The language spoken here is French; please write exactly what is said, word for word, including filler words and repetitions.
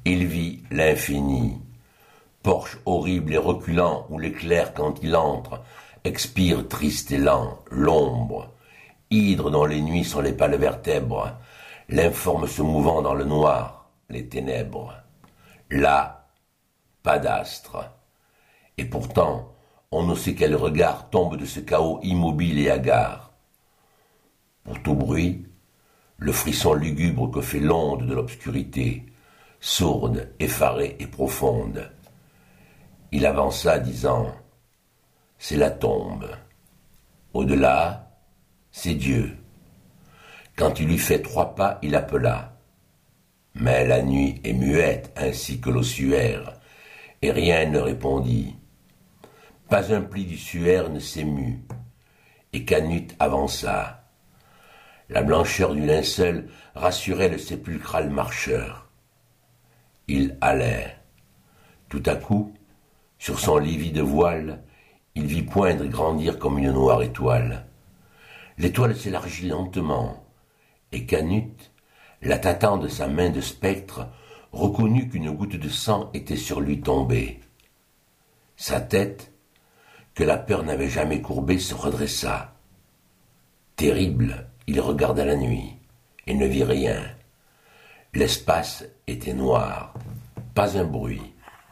Il vit l'infini, porche horrible et reculant où l'éclair quand il entre expire triste et lent, l'ombre, hydre dont les nuits sont les pâles vertèbres, l'informe se mouvant dans le noir, les ténèbres. Là, pas d'astre. Et pourtant, on ne sait quel regard tombe de ce chaos immobile et hagard. Pour tout bruit, le frisson lugubre que fait l'onde de l'obscurité, sourde, effarée et profonde. Il avança, disant « C'est la tombe. Au-delà, c'est Dieu. » Quand il eut fait trois pas, il appela. Mais la nuit est muette ainsi que l'ossuaire, et rien ne répondit. Pas un pli du suaire ne s'émut, et Canut avança. La blancheur du linceul rassurait le sépulcral marcheur. Il allait. Tout à coup, sur son livide voile, il vit poindre et grandir comme une noire étoile. L'étoile s'élargit lentement, et Canut, la tâtant de sa main de spectre, reconnut qu'une goutte de sang était sur lui tombée. Sa tête, que la peur n'avait jamais courbée, se redressa. Terrible, il regarda la nuit, et ne vit rien. L'espace était noir, pas un bruit.